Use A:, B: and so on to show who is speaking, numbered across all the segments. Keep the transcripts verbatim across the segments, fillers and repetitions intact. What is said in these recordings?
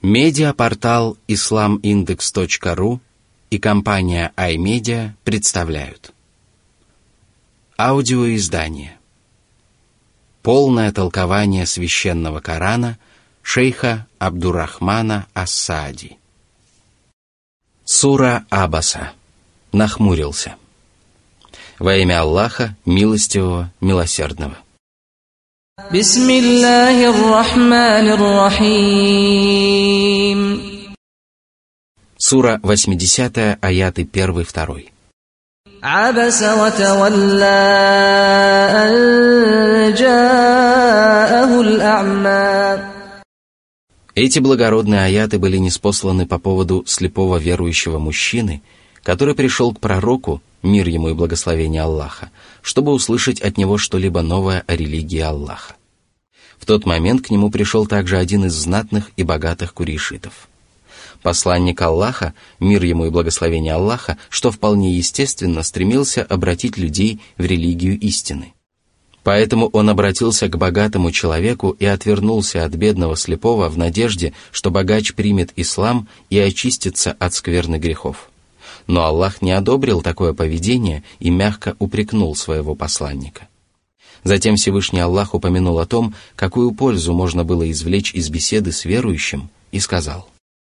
A: Медиапортал ислам индекс точка ру и компания iMedia представляют аудиоиздание «Полное толкование священного Корана» шейха Абдуррахмана ас-Саади. Сура Абаса. Нахмурился. Во имя Аллаха, милостивого, милосердного.
B: Бисмиллахир-рахманир-рахим.
A: Сура восьмидесятая, аяты первый, второй.
B: Абаса ва тавалла ан джаахул а'ма.
A: Эти благородные аяты были ниспосланы по поводу слепого верующего мужчины, который пришел к пророку, мир ему и благословение Аллаха, чтобы услышать от него что-либо новое о религии Аллаха. В тот момент к нему пришел также один из знатных и богатых курейшитов. Посланник Аллаха, мир ему и благословение Аллаха, что вполне естественно, стремился обратить людей в религию истины. Поэтому он обратился к богатому человеку и отвернулся от бедного слепого в надежде, что богач примет ислам и очистится от скверны грехов. Но Аллах не одобрил такое поведение и мягко упрекнул своего посланника. Затем Всевышний Аллах упомянул о том, какую пользу можно было извлечь из беседы с верующим, и сказал.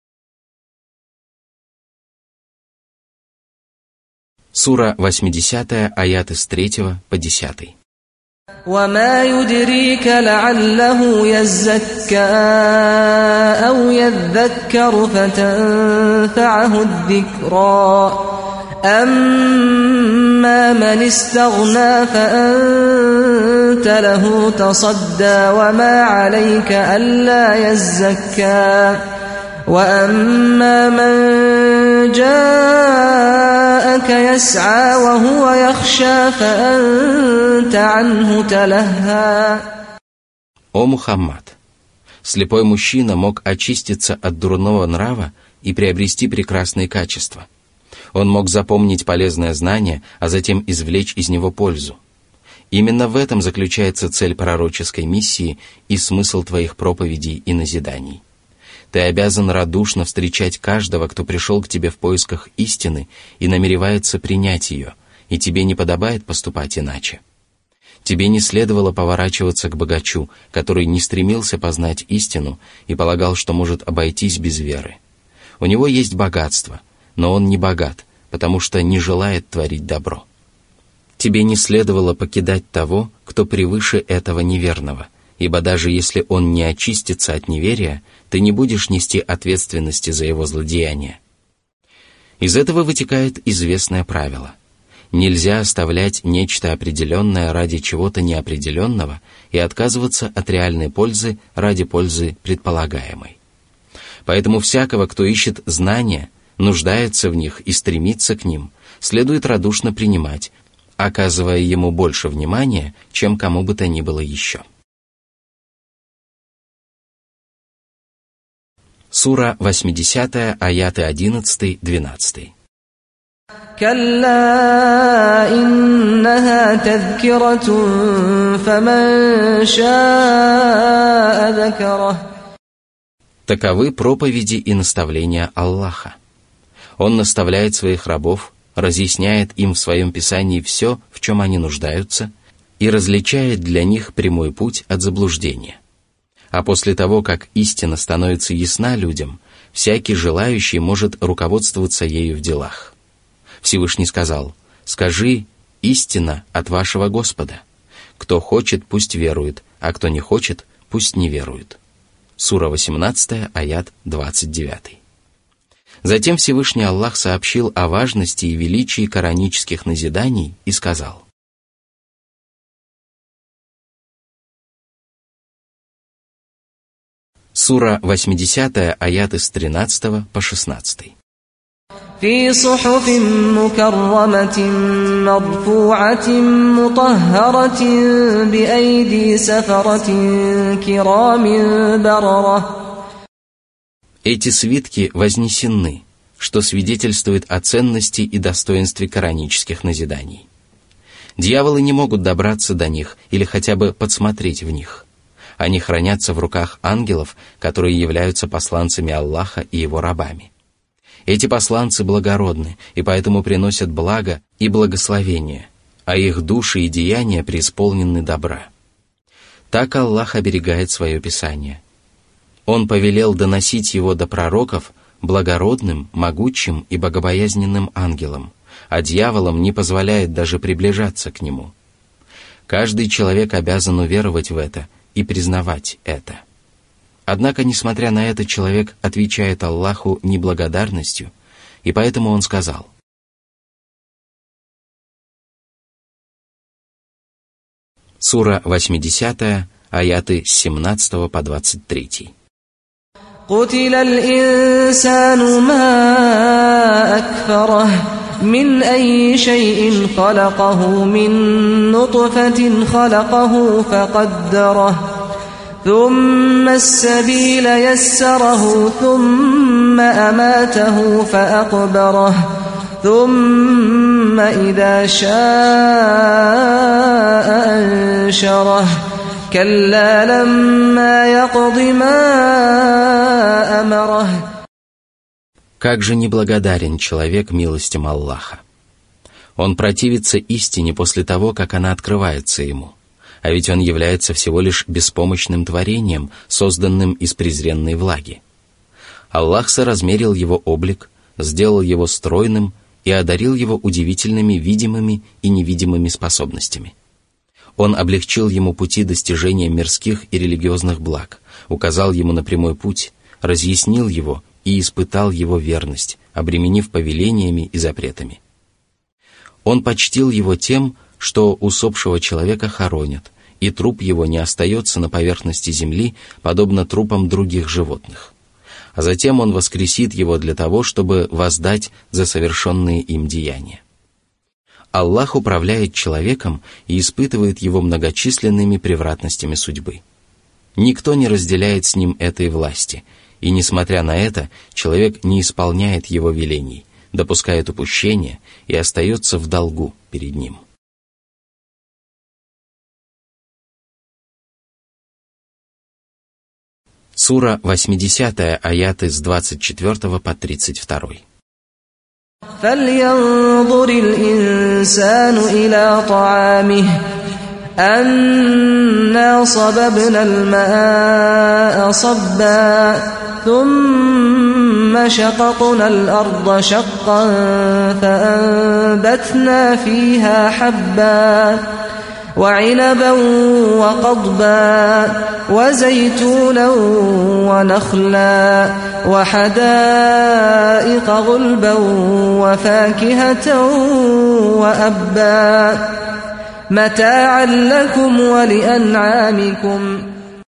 A: Сура восьмидесятая, аяты с третьего по десятый.
B: وَمَا يُدْرِيكَ لَعَلَّهُ يَزَّكَّى أَوْ يَذَّكَّرُ فَتَنفَعَهُ الذِّكْرَى أَمَّا مَنِ اسْتَغْنَى فَأَنْتَ لَهُ تَصَدَّى وَمَا عَلَيْكَ أَلَّا يَزَّكَّى وَأَمَّا مَنْ جَاءَكَ يَسْعَى وَهُوَ يَخْشَى فَأَنْتَ عَنْهُ تَلَهَّى.
A: О Мухаммад! Слепой мужчина мог очиститься от дурного нрава и приобрести прекрасные качества. Он мог запомнить полезное знание, а затем извлечь из него пользу. Именно в этом заключается цель пророческой миссии и смысл твоих проповедей и назиданий. Ты обязан радушно встречать каждого, кто пришел к тебе в поисках истины и намеревается принять ее, и тебе не подобает поступать иначе. Тебе не следовало поворачиваться к богачу, который не стремился познать истину и полагал, что может обойтись без веры. У него есть богатство, но он не богат, потому что не желает творить добро. Тебе не следовало покидать того, кто превыше этого неверного, ибо даже если он не очистится от неверия, ты не будешь нести ответственности за его злодеяния. Из этого вытекает известное правило. Нельзя оставлять нечто определенное ради чего-то неопределенного и отказываться от реальной пользы ради пользы предполагаемой. Поэтому всякого, кто ищет знания, нуждается в них и стремится к ним, следует радушно принимать, оказывая ему больше внимания, чем кому бы то ни было еще. Сура восьмидесятая, аяты одиннадцатый-двенадцатый.
B: كلا إنها تذكرة فمن شاء ذكره.
A: Таковы проповеди и наставления Аллаха. Он наставляет своих рабов, разъясняет им в своем писании все, в чем они нуждаются, и различает для них прямой путь от заблуждения. А после того, как истина становится ясна людям, всякий желающий может руководствоваться ею в делах. Всевышний сказал: «Скажи, истина от вашего Господа. Кто хочет, пусть верует, а кто не хочет, пусть не верует». Сура восемнадцатая, аят двадцать девятый. Затем Всевышний Аллах сообщил о важности и величии коранических назиданий и сказал: Сура восьмидесятая, аяты с тринадцатого по шестнадцатый.
B: في صحف مكرمة مرفوعة مطهرة بأيدي سفرة كرام بررة.
A: Эти свитки вознесены, что свидетельствует о ценности и достоинстве коранических назиданий. Дьяволы не могут добраться до них или хотя бы подсмотреть в них. Они хранятся в руках ангелов, которые являются посланцами Аллаха и его рабами. Эти посланцы благородны и поэтому приносят благо и благословение, а их души и деяния преисполнены добра. Так Аллах оберегает свое Писание. Он повелел доносить его до пророков благородным, могучим и богобоязненным ангелам, а дьяволам не позволяет даже приближаться к нему. Каждый человек обязан уверовать в это и признавать это. Однако, несмотря на это, человек отвечает Аллаху неблагодарностью, и поэтому он сказал: Сура восьмидесятая, аяты с семнадцатого по двадцать третий.
B: قتل الإنسان ما أكفره من أي شيء خلقه من نطفة خلقه فقدره ثم السبيل يسره ثم أماته فأقبره ثم إذا شاء أنشره كلا لما يقض ما أمره.
A: Как же неблагодарен человек милостям Аллаха! Он противится истине после того, как она открывается ему, а ведь он является всего лишь беспомощным творением, созданным из презренной влаги. Аллах соразмерил его облик, сделал его стройным и одарил его удивительными видимыми и невидимыми способностями. Он облегчил ему пути достижения мирских и религиозных благ, указал ему на прямой путь, разъяснил его и испытал его верность, обременив повелениями и запретами. Он почтил его тем, что усопшего человека хоронят, и труп его не остается на поверхности земли, подобно трупам других животных. А затем он воскресит его для того, чтобы воздать за совершенные им деяния. Аллах управляет человеком и испытывает его многочисленными превратностями судьбы. Никто не разделяет с ним этой власти, и, несмотря на это, человек не исполняет его велений, допускает упущения и остается в долгу перед ним. Сура восьмидесятая, аяты с двадцать четвёртого по тридцать два.
B: فلينظر الإنسان إلى طعامه أنا صببنا الماء صبا ثم شققنا الأرض شقا فأنبتنا فيها حبا وعنبا وقضبا وزيتونا ونخلا وحدائق غلبا وفاكهة وأبا متاعا لكم ولأنعامكم.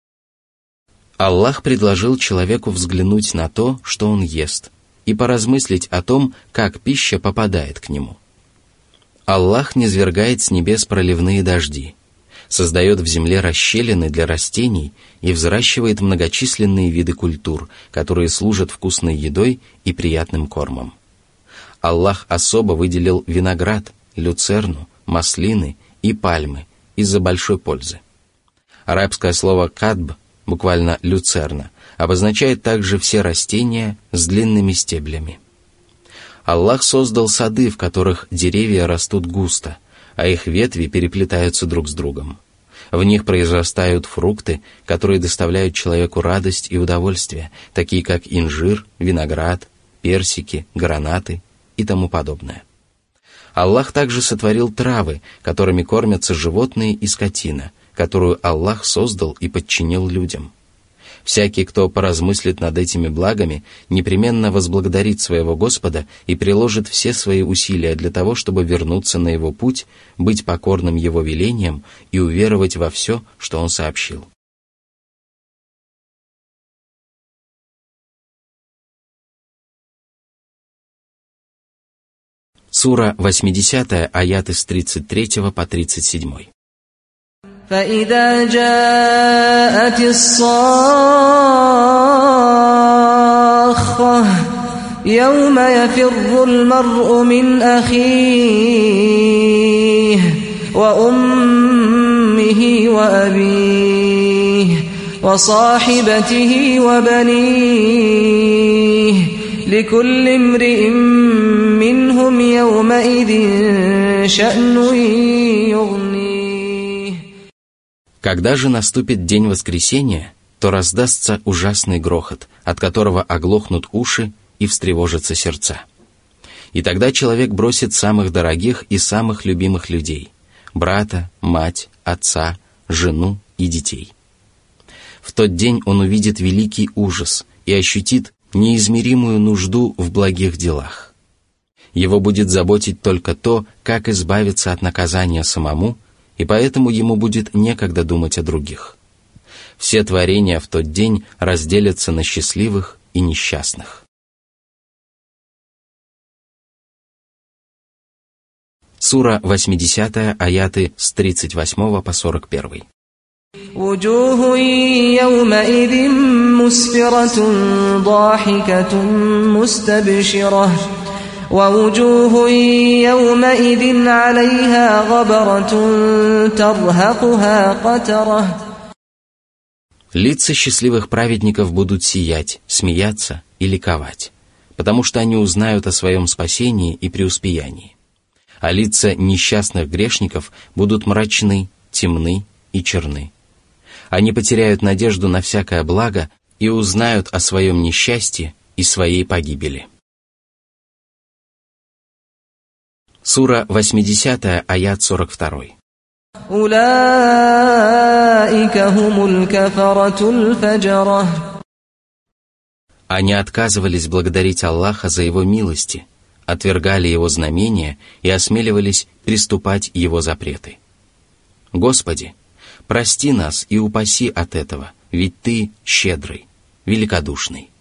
A: Аллах предложил человеку взглянуть на то, что он ест, и поразмыслить о том, как пища попадает к нему. Аллах низвергает с небес проливные дожди, создает в земле расщелины для растений и взращивает многочисленные виды культур, которые служат вкусной едой и приятным кормом. Аллах особо выделил виноград, люцерну, маслины и пальмы из-за большой пользы. Арабское слово «кадб», буквально «люцерна», обозначает также все растения с длинными стеблями. Аллах создал сады, в которых деревья растут густо, а их ветви переплетаются друг с другом. В них произрастают фрукты, которые доставляют человеку радость и удовольствие, такие как инжир, виноград, персики, гранаты и тому подобное. Аллах также сотворил травы, которыми кормятся животные и скотина, которую Аллах создал и подчинил людям. Всякий, кто поразмыслит над этими благами, непременно возблагодарит своего Господа и приложит все свои усилия для того, чтобы вернуться на его путь, быть покорным его велениям и уверовать во все, что он сообщил. Сура восьмидесятая, аяты с тридцать третьего по тридцать седьмой.
B: فإذا جاءت الصاخة يوم يفر المرء من أخيه وأمه وأبيه وصاحبته وبنيه لكل امرئ منهم يومئذ شأن يغنيه.
A: Когда же наступит день воскресения, то раздастся ужасный грохот, от которого оглохнут уши и встревожатся сердца. И тогда человек бросит самых дорогих и самых любимых людей – брата, мать, отца, жену и детей. В тот день он увидит великий ужас и ощутит неизмеримую нужду в благих делах. Его будет заботить только то, как избавиться от наказания самому, и поэтому ему будет некогда думать о других. Все творения в тот день разделятся на счастливых и несчастных. Сура восьмидесятая, аяты с тридцать восьмого по сорок первый.
B: وجوه يومئذ مسفرة ضاحكة مستبشرة ووجوه يومئذ عليها غبرة ترهقها قترة.
A: Лица счастливых праведников будут сиять, смеяться и ликовать, потому что они узнают о своем спасении и преуспеянии. А лица несчастных грешников будут мрачны, темны и черны. Они потеряют надежду на всякое благо и узнают о своем несчастье и своей погибели. Сура восьмидесятая, аят сорок второй. Они отказывались благодарить Аллаха за Его милости, отвергали Его знамения и осмеливались приступать Его запреты. Господи, прости нас и упаси от этого, ведь Ты щедрый, великодушный.